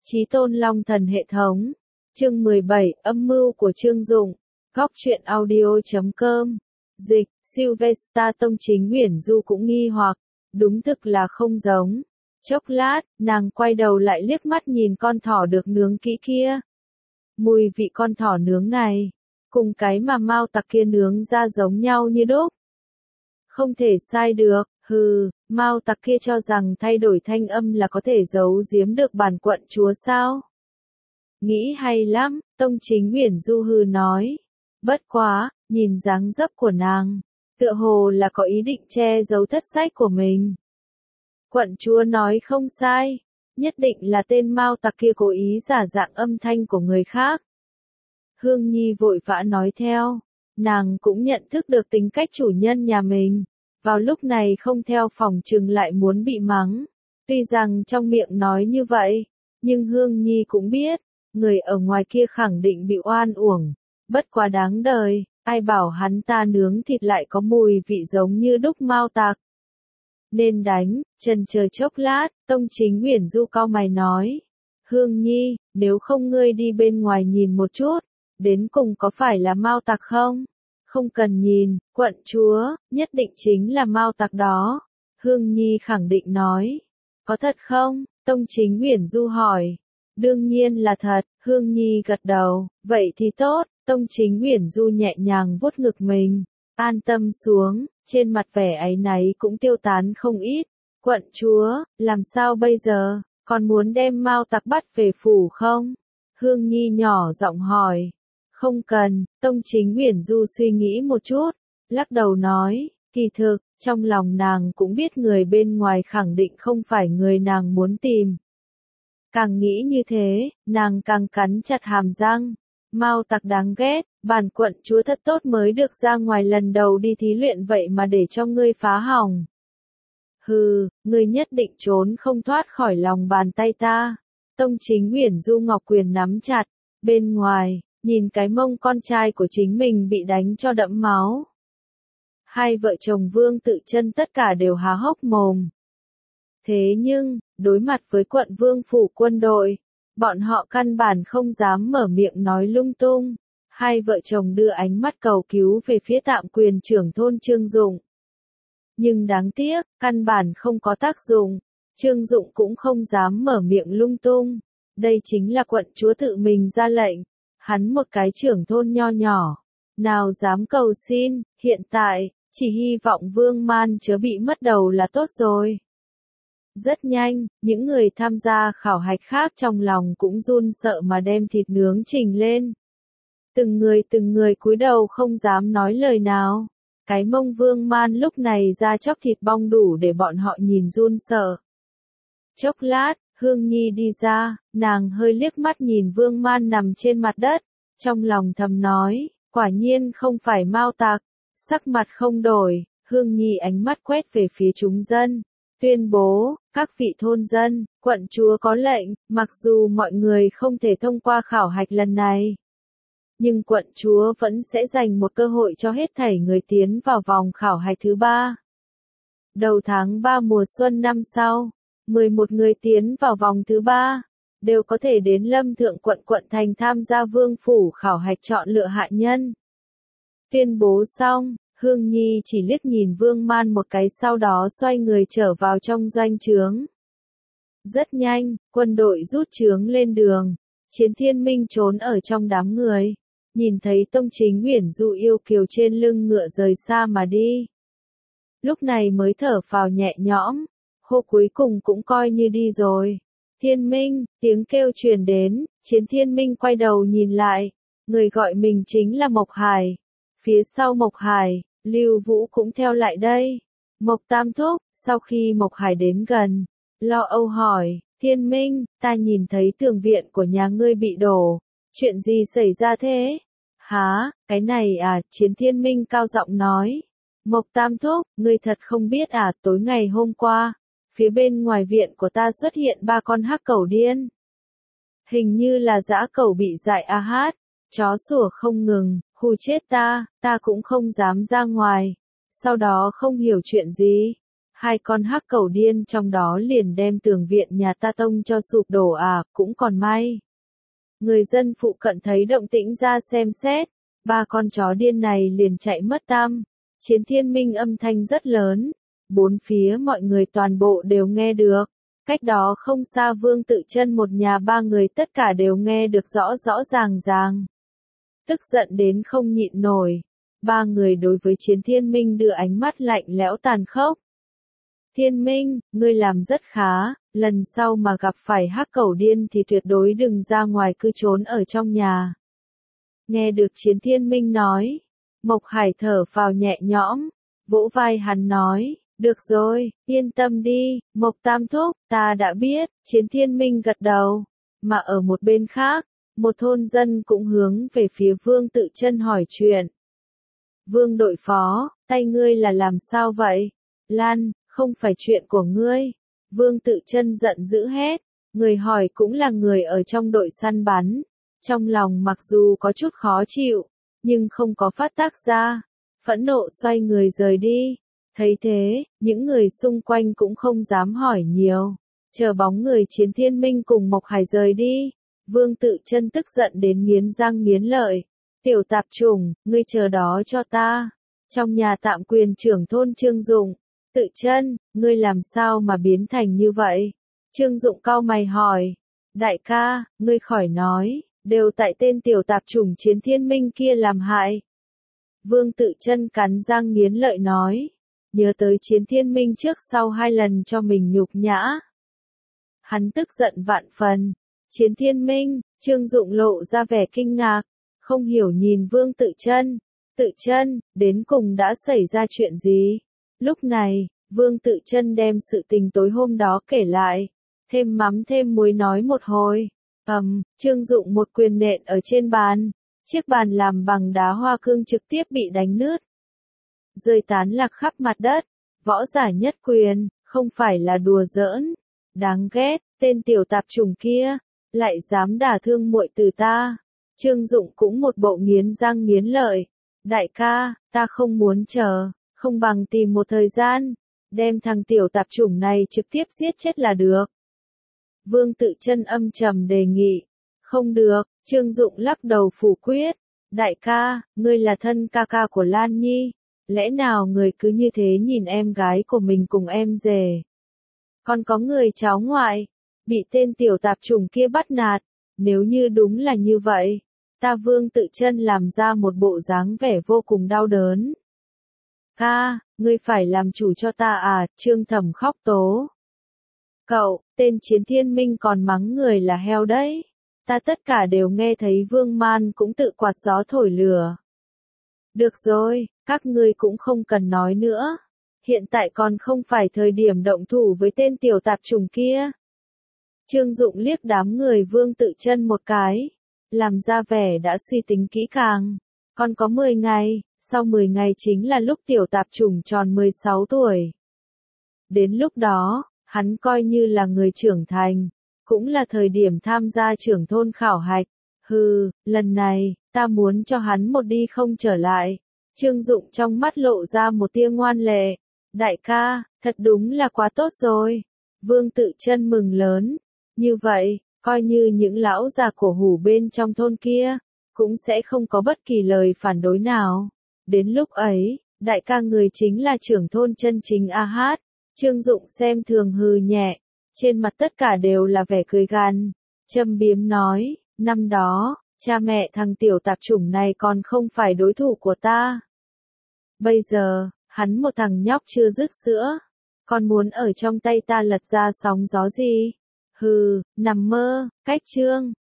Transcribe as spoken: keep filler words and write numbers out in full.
Chí Tôn Long Thần hệ thống. Chương mười bảy, âm mưu của Trương Dụng. Góc truyện audio chấm com. Dịch, Sylvester Tông Chính Uyển Du cũng nghi hoặc, đúng thực là không giống. Chốc lát, nàng quay đầu lại liếc mắt nhìn con thỏ được nướng kỹ kia. Mùi vị con thỏ nướng này, cùng cái mà Mao Tặc kia nướng ra giống nhau như đúc. Không thể sai được, hừ, Mao Tặc kia cho rằng thay đổi thanh âm là có thể giấu giếm được bản quận chúa sao? Nghĩ hay lắm, Tông Chính Uyển Du hừ nói. Bất quá, nhìn dáng dấp của nàng, tựa hồ là có ý định che giấu thất sách của mình. Quận chúa nói không sai, nhất định là tên Mao Tặc kia cố ý giả dạng âm thanh của người khác. Hương Nhi vội vã nói theo, nàng cũng nhận thức được tính cách chủ nhân nhà mình, vào lúc này không theo phòng trừng lại muốn bị mắng. Tuy rằng trong miệng nói như vậy, nhưng Hương Nhi cũng biết, người ở ngoài kia khẳng định bị oan uổng, bất quá đáng đời, ai bảo hắn ta nướng thịt lại có mùi vị giống như đúc Mao Tặc. Nên đánh, chần chờ chốc lát, Tông Chính Uyển Du cau mày nói, Hương Nhi, nếu không ngươi đi bên ngoài nhìn một chút, đến cùng có phải là Mao Tặc không? Không cần nhìn, quận chúa, nhất định chính là Mao Tặc đó. Hương Nhi khẳng định nói. Có thật không? Tông Chính Uyển Du hỏi. Đương nhiên là thật, Hương Nhi gật đầu. Vậy thì tốt, Tông Chính Uyển Du nhẹ nhàng vuốt ngực mình. An tâm xuống, trên mặt vẻ áy náy cũng tiêu tán không ít. Quận chúa, làm sao bây giờ? Còn muốn đem Mao Tặc bắt về phủ không? Hương Nhi nhỏ giọng hỏi. Không cần, Tông Chính Uyển Du suy nghĩ một chút, lắc đầu nói, kỳ thực, trong lòng nàng cũng biết người bên ngoài khẳng định không phải người nàng muốn tìm. Càng nghĩ như thế, nàng càng cắn chặt hàm răng. Mao Tặc đáng ghét, bản quận chúa thật tốt mới được ra ngoài lần đầu đi thí luyện vậy mà để cho ngươi phá hỏng. Hừ, ngươi nhất định trốn không thoát khỏi lòng bàn tay ta. Tông Chính Uyển Du ngọc quyền nắm chặt, bên ngoài, nhìn cái mông con trai của chính mình bị đánh cho đẫm máu. Hai vợ chồng Vương Tự Chân tất cả đều há hốc mồm. Thế nhưng, đối mặt với quận Vương phủ quân đội, bọn họ căn bản không dám mở miệng nói lung tung. Hai vợ chồng đưa ánh mắt cầu cứu về phía tạm quyền trưởng thôn Trương Dụng. Nhưng đáng tiếc, căn bản không có tác dụng. Trương Dụng cũng không dám mở miệng lung tung. Đây chính là quận chúa tự mình ra lệnh. Hắn một cái trưởng thôn nho nhỏ, nào dám cầu xin, hiện tại, chỉ hy vọng Vương Man chớ bị mất đầu là tốt rồi. Rất nhanh, những người tham gia khảo hạch khác trong lòng cũng run sợ mà đem thịt nướng trình lên. Từng người từng người cúi đầu không dám nói lời nào. Cái mông Vương Man lúc này ra chóc thịt bong đủ để bọn họ nhìn run sợ. Chốc lát, Hương Nhi đi ra, nàng hơi liếc mắt nhìn Vương Man nằm trên mặt đất, trong lòng thầm nói, quả nhiên không phải Mao Tặc. Sắc mặt không đổi, Hương Nhi ánh mắt quét về phía chúng dân, tuyên bố, các vị thôn dân, quận chúa có lệnh, mặc dù mọi người không thể thông qua khảo hạch lần này, nhưng quận chúa vẫn sẽ dành một cơ hội cho hết thảy người tiến vào vòng khảo hạch thứ ba. Đầu tháng ba mùa xuân năm sau, mười một người tiến vào vòng thứ ba, đều có thể đến Lâm Thượng quận quận thành tham gia vương phủ khảo hạch chọn lựa hạ nhân. Tuyên bố xong, Hương Nhi chỉ liếc nhìn Vương Man một cái sau đó xoay người trở vào trong doanh trướng. Rất nhanh, quân đội rút trướng lên đường, Chiến Thiên Minh trốn ở trong đám người, nhìn thấy Tông Chính Uyển Du yêu kiều trên lưng ngựa rời xa mà đi. Lúc này mới thở phào nhẹ nhõm, hô cuối cùng cũng coi như đi rồi. Thiên Minh, tiếng kêu truyền đến, Chiến Thiên Minh quay đầu nhìn lại, người gọi mình chính là Mộc Hải. Phía sau Mộc Hải, Lưu Vũ cũng theo lại đây. Mộc Tam Thúc, sau khi Mộc Hải đến gần, lo âu hỏi, Thiên Minh, ta nhìn thấy tường viện của nhà ngươi bị đổ, chuyện gì xảy ra thế? Hả, cái này à, Chiến Thiên Minh cao giọng nói. Mộc Tam Thúc, ngươi thật không biết à, tối ngày hôm qua, phía bên ngoài viện của ta xuất hiện ba con hắc cẩu điên. Hình như là dã cẩu bị dại a hát, chó sủa không ngừng, hù chết ta, ta cũng không dám ra ngoài. Sau đó không hiểu chuyện gì. hai con hắc cẩu điên trong đó liền đem tường viện nhà ta tông cho sụp đổ à, cũng còn may. Người dân phụ cận thấy động tĩnh ra xem xét, ba con chó điên này liền chạy mất tăm. Chiến thiên minh âm thanh rất lớn, bốn phía mọi người toàn bộ đều nghe được. Cách đó không xa Vương Tự Chân một nhà ba người tất cả đều nghe được rõ rõ ràng ràng. Tức giận đến không nhịn nổi, ba người đối với Chiến Thiên Minh đưa ánh mắt lạnh lẽo tàn khốc. Thiên Minh, ngươi làm rất khá, lần sau mà gặp phải hắc cẩu điên thì tuyệt đối đừng ra ngoài, cứ trốn ở trong nhà. Nghe được Chiến Thiên Minh nói, Mộc Hải thở phào nhẹ nhõm, vỗ vai hắn nói, được rồi, yên tâm đi, Mộc Tam Thúc, ta đã biết. Chiến Thiên Minh gật đầu, mà ở một bên khác, một thôn dân cũng hướng về phía Vương Tự Chân hỏi chuyện. Vương đội phó, tay ngươi là làm sao vậy? Lan, không phải chuyện của ngươi. Vương Tự Chân giận dữ hét, người hỏi cũng là người ở trong đội săn bắn. Trong lòng mặc dù có chút khó chịu, nhưng không có phát tác ra, phẫn nộ xoay người rời đi. Thấy thế, những người xung quanh cũng không dám hỏi nhiều, chờ bóng người Chiến Thiên Minh cùng Mộc Hải rời đi. Vương Tự Chân tức giận đến nghiến răng nghiến lợi, tiểu tạp chủng, ngươi chờ đó cho ta. Trong nhà tạm quyền trưởng thôn Trương Dụng, Tự Chân, ngươi làm sao mà biến thành như vậy? Trương Dụng cau mày hỏi, đại ca, ngươi khỏi nói, đều tại tên tiểu tạp chủng Chiến Thiên Minh kia làm hại. Vương Tự Chân cắn răng nghiến lợi nói, nhớ tới Chiến Thiên Minh trước sau hai lần cho mình nhục nhã. Hắn tức giận vạn phần. Chiến Thiên Minh, Trương Dụng lộ ra vẻ kinh ngạc, không hiểu nhìn Vương Tự Chân. Tự Chân, đến cùng đã xảy ra chuyện gì? Lúc này, Vương Tự Chân đem sự tình tối hôm đó kể lại, thêm mắm thêm muối nói một hồi. Ầm, um, Trương Dụng một quyền nện ở trên bàn, chiếc bàn làm bằng đá hoa cương trực tiếp bị đánh nứt, rơi tán lạc khắp mặt đất. Võ giả nhất quyền, không phải là đùa giỡn. Đáng ghét, tên tiểu tạp chủng kia, lại dám đả thương muội từ ta. Trương Dụng cũng một bộ nghiến răng nghiến lợi. Đại ca, ta không muốn chờ, không bằng tìm một thời gian, đem thằng tiểu tạp chủng này trực tiếp giết chết là được. Vương Tự Chân âm trầm đề nghị. Không được, Trương Dụng lắc đầu phủ quyết. Đại ca, ngươi là thân ca ca của Lan Nhi, lẽ nào người cứ như thế nhìn em gái của mình cùng em rể? Còn có người cháu ngoại, bị tên tiểu tạp chủng kia bắt nạt, nếu như đúng là như vậy, ta Vương Tự Chân làm ra một bộ dáng vẻ vô cùng đau đớn. Ca, ngươi phải làm chủ cho ta à? Trương Thẩm khóc tố. Cậu, tên Chiến Thiên Minh còn mắng người là heo đấy. Ta tất cả đều nghe thấy. Vương Man cũng tự quạt gió thổi lửa. Được rồi, các ngươi cũng không cần nói nữa. Hiện tại còn không phải thời điểm động thủ với tên tiểu tạp chủng kia. Trương Dụng liếc đám người Vương Tự Chân một cái, làm ra vẻ đã suy tính kỹ càng. Còn có mười ngày, sau mười ngày chính là lúc tiểu tạp chủng tròn mười sáu tuổi. Đến lúc đó, hắn coi như là người trưởng thành, cũng là thời điểm tham gia trưởng thôn khảo hạch. Hừ, lần này, ta muốn cho hắn một đi không trở lại. Trương Dụng trong mắt lộ ra một tia ngoan lệ. Đại ca, thật đúng là quá tốt rồi. Vương Tự Chân mừng lớn. Như vậy, coi như những lão già cổ hủ bên trong thôn kia, cũng sẽ không có bất kỳ lời phản đối nào. Đến lúc ấy, đại ca người chính là trưởng thôn chân chính a hát. Trương Dụng xem thường hừ nhẹ, trên mặt tất cả đều là vẻ cười gằn, châm biếm nói, năm đó, cha mẹ thằng tiểu tạp chủng này còn không phải đối thủ của ta. Bây giờ, hắn một thằng nhóc chưa dứt sữa, còn muốn ở trong tay ta lật ra sóng gió gì? Hừ, nằm mơ. Cách chương